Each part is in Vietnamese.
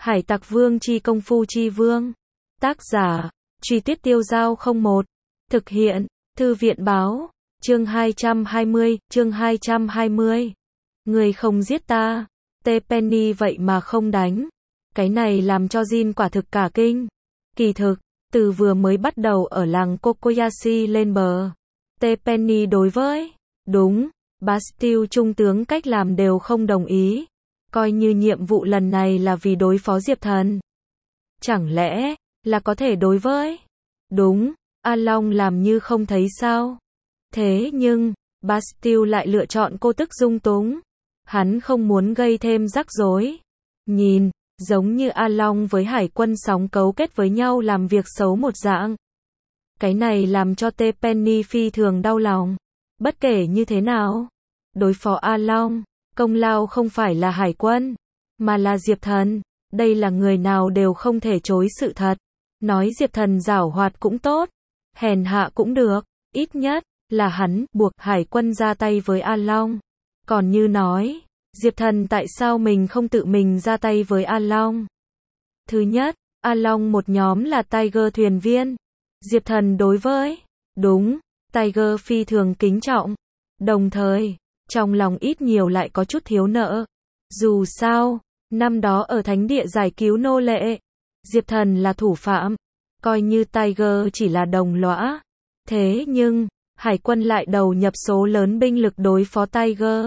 Hải Tặc Vương chi công phu chi vương. Tác giả, Truy Tuyết Tiêu Giao 01. Thực hiện, Thư viện báo, chương 220. Người không giết ta, T-Penny vậy mà không đánh. Cái này làm cho Jin quả thực cả kinh. Kỳ thực, từ vừa mới bắt đầu ở làng Kokoyashi lên bờ, T-Penny đối với, đúng, Bastille trung tướng cách làm đều không đồng ý. Coi như nhiệm vụ lần này là vì đối phó Diệp Thần. Chẳng lẽ, là có thể đối với? Đúng, A Long làm như không thấy sao. Thế nhưng, Bastille lại lựa chọn cô tức dung túng. Hắn không muốn gây thêm rắc rối. Nhìn, giống như A Long với hải quân sóng cấu kết với nhau làm việc xấu một dạng. Cái này làm cho T-Penny phi thường đau lòng. Bất kể như thế nào, đối phó A Long, công lao không phải là hải quân, mà là Diệp Thần. Đây là người nào đều không thể chối sự thật. Nói Diệp Thần giảo hoạt cũng tốt, hèn hạ cũng được, ít nhất là hắn buộc hải quân ra tay với A Long. Còn như nói, Diệp Thần tại sao mình không tự mình ra tay với A Long? Thứ nhất, A Long một nhóm là Tiger thuyền viên. Diệp Thần đối với, đúng, Tiger phi thường kính trọng. Đồng thời, trong lòng ít nhiều lại có chút thiếu nợ. Dù sao, năm đó ở thánh địa giải cứu nô lệ, Diệp Thần là thủ phạm, coi như Tiger chỉ là đồng lõa. Thế nhưng, hải quân lại đầu nhập số lớn binh lực đối phó Tiger,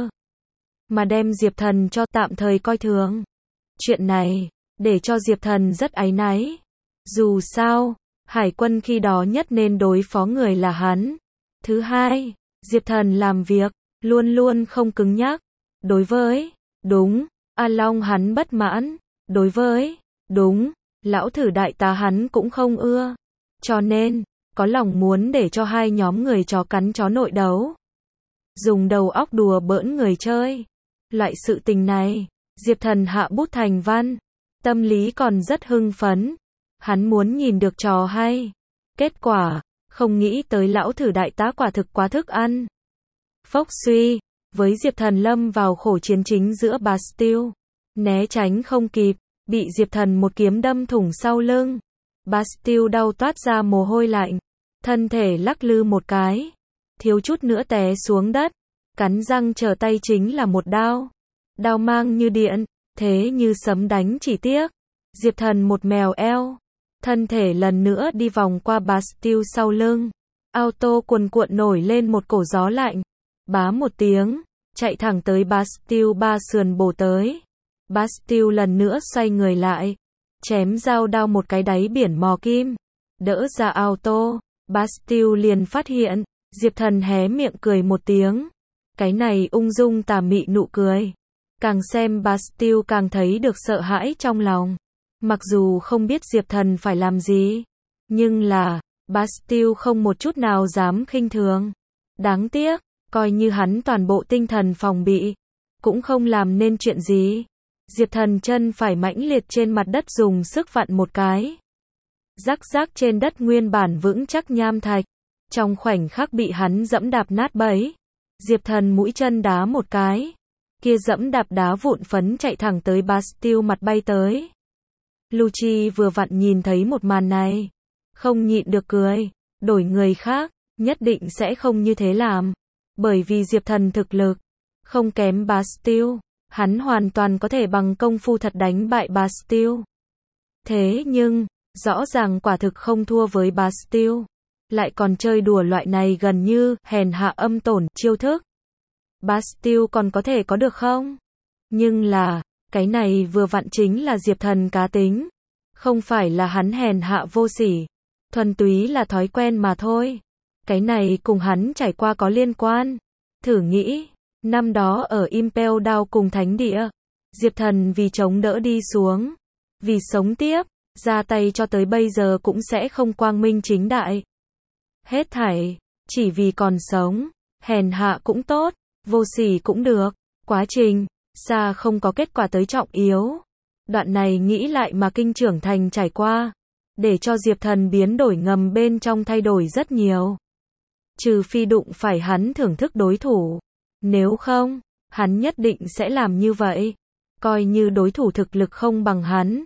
mà đem Diệp Thần cho tạm thời coi thường. Chuyện này, để cho Diệp Thần rất áy náy. Dù sao, hải quân khi đó nhất nên đối phó người là hắn. Thứ hai, Diệp Thần làm việc, luôn luôn không cứng nhắc. Đối với, đúng, A Long hắn bất mãn. Đối với, đúng, lão thử đại tá hắn cũng không ưa. Cho nên, có lòng muốn để cho hai nhóm người chó cắn chó nội đấu. Dùng đầu óc đùa bỡn người chơi. Loại sự tình này, Diệp Thần hạ bút thành văn. Tâm lý còn rất hưng phấn. Hắn muốn nhìn được trò hay. Kết quả, không nghĩ tới lão thử đại tá quả thực quá thức ăn. Phốc suy, với Diệp Thần lâm vào khổ chiến chính giữa Bastille. Né tránh không kịp, bị Diệp Thần một kiếm đâm thủng sau lưng. Bastille đau toát ra mồ hôi lạnh. Thân thể lắc lư một cái. Thiếu chút nữa té xuống đất. Cắn răng trở tay chính là một đao. Đao mang như điện, thế như sấm đánh chỉ tiếc. Diệp Thần một mèo eo. Thân thể lần nữa đi vòng qua Bastille sau lưng. Auto cuồn cuộn nổi lên một cổ gió lạnh. Bá một tiếng, chạy thẳng tới Bastille ba sườn bổ tới. Bastille lần nữa xoay người lại. Chém dao đao một cái đáy biển mò kim. Đỡ ra auto, Bastille liền phát hiện, Diệp Thần hé miệng cười một tiếng. Cái này ung dung tà mị nụ cười. Càng xem Bastille càng thấy được sợ hãi trong lòng. Mặc dù không biết Diệp Thần phải làm gì, nhưng là, Bastille không một chút nào dám khinh thường. Đáng tiếc, coi như hắn toàn bộ tinh thần phòng bị, cũng không làm nên chuyện gì. Diệp Thần chân phải mãnh liệt trên mặt đất dùng sức vặn một cái. Rắc rắc trên đất nguyên bản vững chắc nham thạch. Trong khoảnh khắc bị hắn dẫm đạp nát bấy. Diệp Thần mũi chân đá một cái. Kia dẫm đạp đá vụn phấn chạy thẳng tới Bastille mặt bay tới. Lucci vừa vặn nhìn thấy một màn này. Không nhịn được cười. Đổi người khác, nhất định sẽ không như thế làm. Bởi vì Diệp Thần thực lực không kém Bastille. Hắn hoàn toàn có thể bằng công phu thật đánh bại Bastille. Thế nhưng, rõ ràng quả thực không thua với Bastille. Lại còn chơi đùa loại này gần như hèn hạ âm tổn chiêu thức. Bastille còn có thể có được không? Nhưng là, cái này vừa vặn chính là Diệp Thần cá tính. Không phải là hắn hèn hạ vô sỉ. Thuần túy là thói quen mà thôi. Cái này cùng hắn trải qua có liên quan. Thử nghĩ, năm đó ở Impel Down cùng thánh địa, Diệp Thần vì chống đỡ đi xuống, vì sống tiếp, ra tay cho tới bây giờ cũng sẽ không quang minh chính đại. Hết thảy, chỉ vì còn sống, hèn hạ cũng tốt, vô sỉ cũng được, quá trình, xa không có kết quả tới trọng yếu. Đoạn này nghĩ lại mà kinh trưởng thành trải qua, để cho Diệp Thần biến đổi ngầm bên trong thay đổi rất nhiều. Trừ phi đụng phải hắn thưởng thức đối thủ. Nếu không, hắn nhất định sẽ làm như vậy. Coi như đối thủ thực lực không bằng hắn,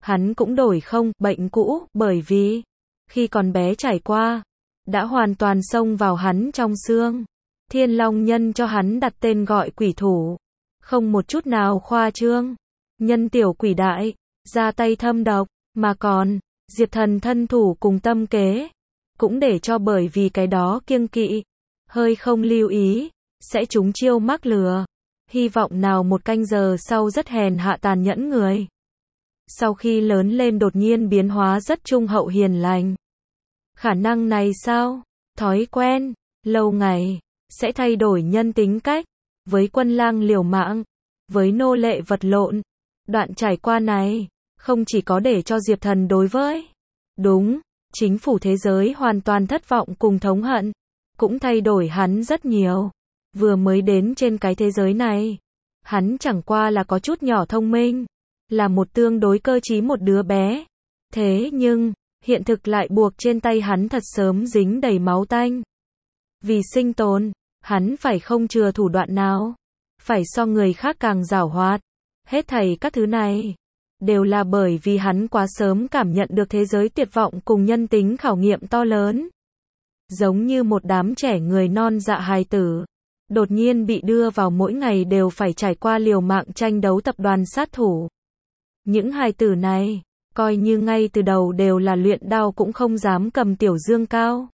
hắn cũng đổi không bệnh cũ, bởi vì khi còn bé trải qua, đã hoàn toàn xông vào hắn trong xương. Thiên Long Nhân cho hắn đặt tên gọi quỷ thủ, không một chút nào khoa trương. Nhân tiểu quỷ đại, ra tay thâm độc, mà còn, Diệp Thần thân thủ cùng tâm kế, cũng để cho bởi vì cái đó kiêng kỵ, hơi không lưu ý, sẽ trúng chiêu mắc lừa. Hy vọng nào một canh giờ sau rất hèn hạ tàn nhẫn người. Sau khi lớn lên đột nhiên biến hóa rất trung hậu hiền lành. Khả năng này sao? Thói quen, lâu ngày, sẽ thay đổi nhân tính cách. Với quân lang liều mạng, với nô lệ vật lộn. Đoạn trải qua này, không chỉ có để cho Diệp Thần đối với đúng, chính phủ thế giới hoàn toàn thất vọng cùng thống hận, cũng thay đổi hắn rất nhiều. Vừa mới đến trên cái thế giới này, hắn chẳng qua là có chút nhỏ thông minh, là một tương đối cơ trí một đứa bé. Thế nhưng, hiện thực lại buộc trên tay hắn thật sớm dính đầy máu tanh. Vì sinh tồn, hắn phải không chừa thủ đoạn nào, phải so người khác càng giảo hoạt. Hết thảy các thứ này, đều là bởi vì hắn quá sớm cảm nhận được thế giới tuyệt vọng cùng nhân tính khảo nghiệm to lớn. Giống như một đám trẻ người non dạ hài tử, đột nhiên bị đưa vào mỗi ngày đều phải trải qua liều mạng tranh đấu tập đoàn sát thủ. Những hài tử này, coi như ngay từ đầu đều là luyện đao cũng không dám cầm tiểu dương cao.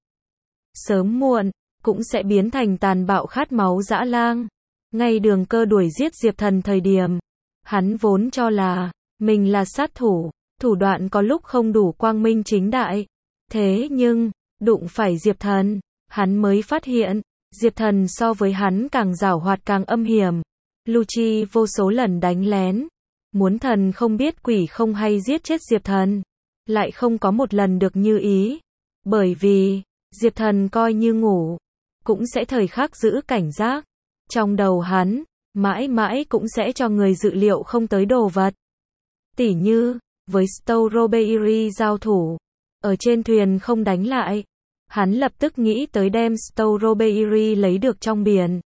Sớm muộn, cũng sẽ biến thành tàn bạo khát máu dã lang. Ngay Đường Cơ đuổi giết Diệp Thần thời điểm, hắn vốn cho là mình là sát thủ, thủ đoạn có lúc không đủ quang minh chính đại. Thế nhưng, đụng phải Diệp Thần, hắn mới phát hiện, Diệp Thần so với hắn càng giảo hoạt càng âm hiểm. Lucci vô số lần đánh lén, muốn thần không biết quỷ không hay giết chết Diệp Thần, lại không có một lần được như ý. Bởi vì, Diệp Thần coi như ngủ, cũng sẽ thời khắc giữ cảnh giác. Trong đầu hắn, mãi mãi cũng sẽ cho người dự liệu không tới đồ vật. Tỉ như, với Strawberry giao thủ, ở trên thuyền không đánh lại, hắn lập tức nghĩ tới đem Strawberry lấy được trong biển.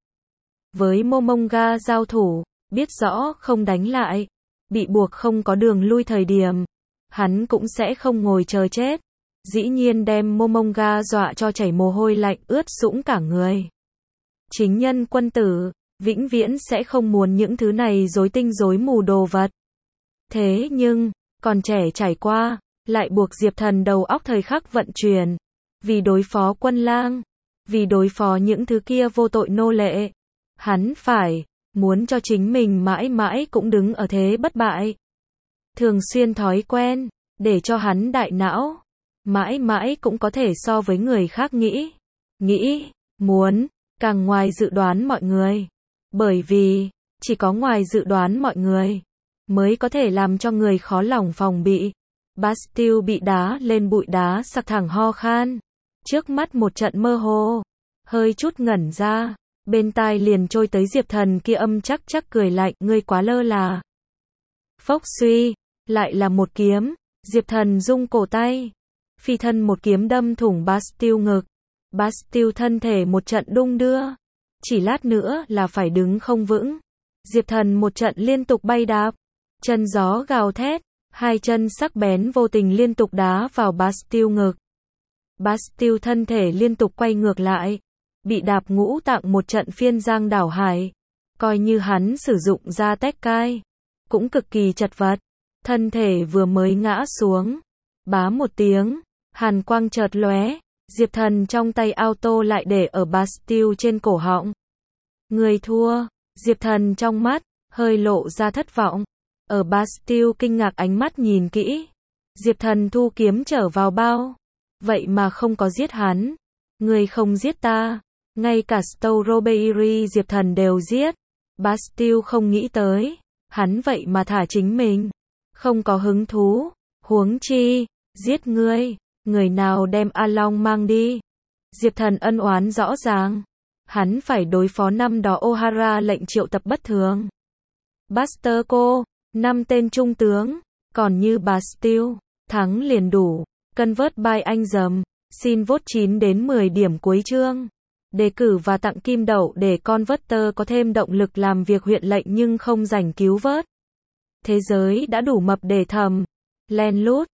Với Momonga giao thủ, biết rõ không đánh lại, bị buộc không có đường lui thời điểm, hắn cũng sẽ không ngồi chờ chết. Dĩ nhiên đem Momonga dọa cho chảy mồ hôi lạnh ướt sũng cả người. Chính nhân quân tử, vĩnh viễn sẽ không muốn những thứ này rối tinh rối mù đồ vật. Thế nhưng, còn trẻ trải qua, lại buộc Diệp Thần đầu óc thời khắc vận chuyển. Vì đối phó quân lang, vì đối phó những thứ kia vô tội nô lệ, hắn phải, muốn cho chính mình mãi mãi cũng đứng ở thế bất bại. Thường xuyên thói quen, để cho hắn đại não, mãi mãi cũng có thể so với người khác nghĩ, muốn, càng ngoài dự đoán mọi người. Bởi vì, chỉ có ngoài dự đoán mọi người, mới có thể làm cho người khó lòng phòng bị. Bastille bị đá lên bụi đá sặc thẳng ho khan. Trước mắt một trận mơ hồ, hơi chút ngẩn ra, bên tai liền trôi tới Diệp Thần kia âm chắc chắc cười lạnh, ngươi quá lơ là. Phốc suy, lại là một kiếm, Diệp Thần rung cổ tay, phi thân một kiếm đâm thủng Bastille ngực. Bastille thân thể một trận đung đưa, chỉ lát nữa là phải đứng không vững. Diệp Thần một trận liên tục bay đạp, chân gió gào thét, hai chân sắc bén vô tình liên tục đá vào Bastille ngực. Bastille thân thể liên tục quay ngược lại, bị đạp ngũ tạng một trận phiên giang đảo hải. Coi như hắn sử dụng ra tét cai, cũng cực kỳ chật vật. Thân thể vừa mới ngã xuống, bá một tiếng, hàn quang chợt lóe, Diệp Thần trong tay auto lại để ở Bastille trên cổ họng. Người thua, Diệp Thần trong mắt, hơi lộ ra thất vọng. Ở Bastille kinh ngạc ánh mắt nhìn kỹ, Diệp Thần thu kiếm trở vào bao. Vậy mà không có giết hắn. Người không giết ta, ngay cả Strawberry Diệp Thần đều giết. Bastille không nghĩ tới, hắn vậy mà thả chính mình. Không có hứng thú, huống chi, giết ngươi, người nào đem A Long mang đi. Diệp Thần ân oán rõ ràng, hắn phải đối phó năm đó O'Hara lệnh triệu tập bất thường. Buster cô, 5 tên trung tướng, còn như Bastille, thắng liền đủ. Convert by anh dầm, xin vote 9 đến 10 điểm cuối chương. Đề cử và tặng kim đậu để Converter có thêm động lực làm việc huyện lệnh nhưng không rảnh cứu vớt. Thế giới đã đủ mập để thầm. Len lút.